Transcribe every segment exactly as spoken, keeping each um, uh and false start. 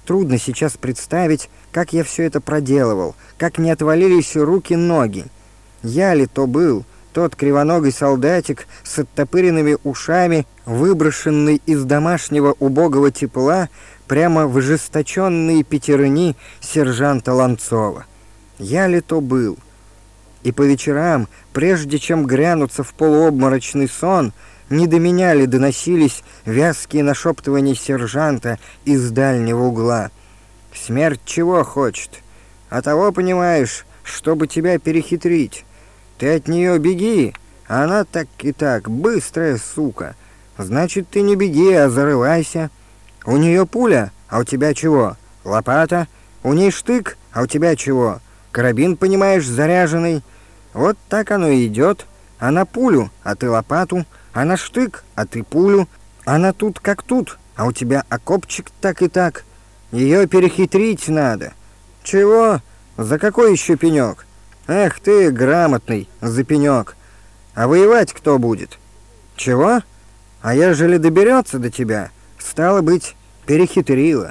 Трудно сейчас представить, как я все это проделывал, как не отвалились руки-ноги. Я ли то был, тот кривоногий солдатик с оттопыренными ушами, выброшенный из домашнего убогого тепла прямо в ожесточенные пятерни сержанта Ланцова? Я ли то был? И по вечерам, прежде чем грянуться в полуобморочный сон, не до меня ли доносились вязкие нашептывания сержанта из дальнего угла? Смерть чего хочет? А того, понимаешь, чтобы тебя перехитрить. Ты от нее беги, а она так и так, быстрая сука. Значит, ты не беги, а зарывайся. У нее пуля, а у тебя чего? Лопата. У ней штык, а у тебя чего? Карабин, понимаешь, заряженный. Вот так оно и идет. Она пулю, а ты лопату. Она штык, а ты пулю. Она тут как тут, а у тебя окопчик так и так. Ее перехитрить надо. Чего? За какой еще пенек? Эх ты, грамотный, за пенек. А воевать кто будет? Чего? А ежели доберется до тебя, стало быть, перехитрила.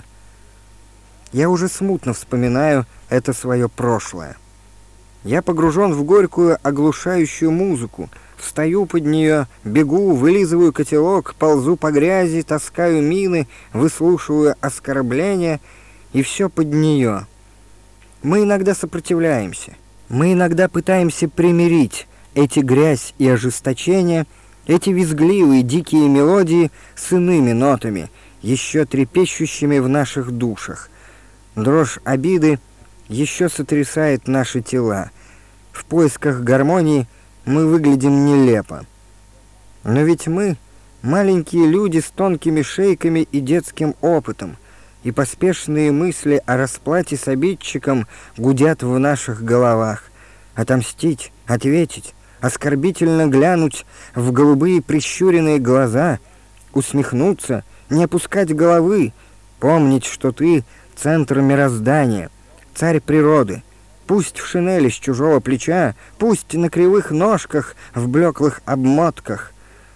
Я уже смутно вспоминаю это свое прошлое. Я погружен в горькую, оглушающую музыку, встаю под нее, бегу, вылизываю котелок, ползу по грязи, таскаю мины, выслушиваю оскорбления, и все под нее. Мы иногда сопротивляемся. Мы иногда пытаемся примирить эти грязь и ожесточение, эти визгливые дикие мелодии с иными нотами, еще трепещущими в наших душах. Дрожь обиды еще сотрясает наши тела. В поисках гармонии мы выглядим нелепо. Но ведь мы маленькие люди с тонкими шейками и детским опытом, и поспешные мысли о расплате с обидчиком гудят в наших головах. Отомстить, ответить, оскорбительно глянуть в голубые прищуренные глаза, усмехнуться, не опускать головы, помнить, что ты — центр мироздания, царь природы, пусть в шинели с чужого плеча, пусть на кривых ножках, в блеклых обмотках.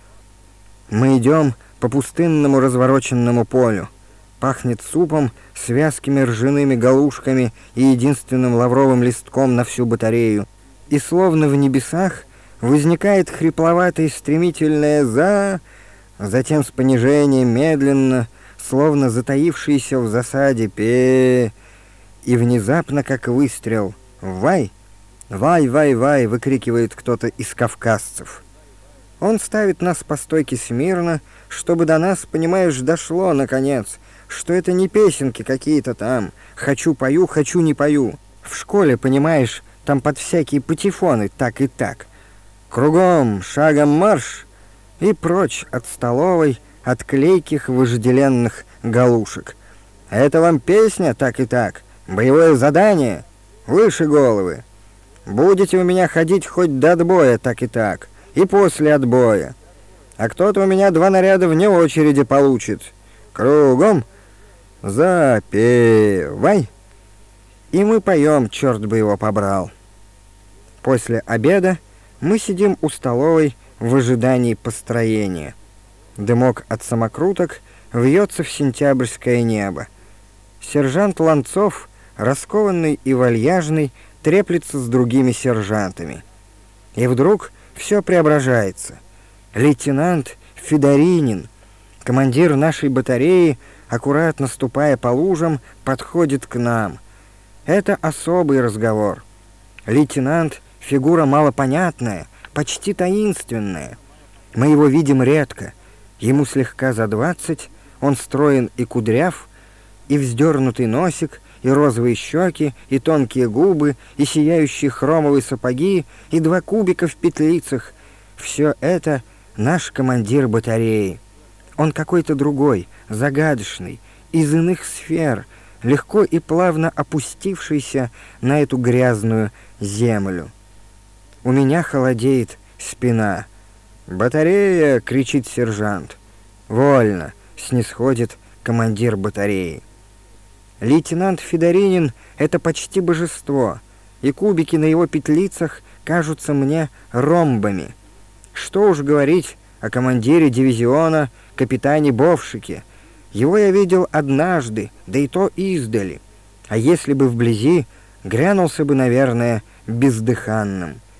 Мы идем по пустынному развороченному полю. Пахнет супом с вязкими ржаными галушками и единственным лавровым листком на всю батарею. И словно в небесах возникает хрипловатое стремительное «за», затем с понижением медленно, словно затаившийся в засаде «пе», и внезапно, как выстрел «вай», «вай, вай, вай», выкрикивает кто-то из кавказцев. Он ставит нас по стойке смирно, чтобы до нас, понимаешь, дошло, наконец, что это не песенки какие-то там «хочу пою, хочу не пою». В школе, понимаешь, там под всякие патефоны так и так. Кругом, шагом марш и прочь от столовой, от клейких вожделенных галушек. Это вам песня так и так, боевое задание, выше головы. Будете у меня ходить хоть до отбоя так и так, и после отбоя. А кто-то у меня два наряда вне очереди получит. Кругом запевай. И мы поем, черт бы его побрал. После обеда мы сидим у столовой в ожидании построения. Дымок от самокруток вьется в сентябрьское небо. Сержант Ланцов, раскованный и вальяжный, треплется с другими сержантами. И вдруг все преображается. Лейтенант Федоринин, командир нашей батареи, аккуратно ступая по лужам, подходит к нам. Это особый разговор. Лейтенант — фигура малопонятная, почти таинственная. Мы его видим редко. Ему слегка за двадцать, он строен и кудряв, и вздернутый носик, и розовые щеки, и тонкие губы, и сияющие хромовые сапоги, и два кубика в петлицах. Все это наш командир батареи. Он какой-то другой, загадочный, из иных сфер, легко и плавно опустившийся на эту грязную землю. У меня холодеет спина. «Батарея!» — кричит сержант. «Вольно!» — снисходит командир батареи. Лейтенант Федоринин — это почти божество, и кубики на его петлицах кажутся мне ромбами. Что уж говорить о командире дивизиона, капитане Бовшике. Его я видел однажды, да и то издали. А если бы вблизи, грянулся бы, наверное, бездыханным.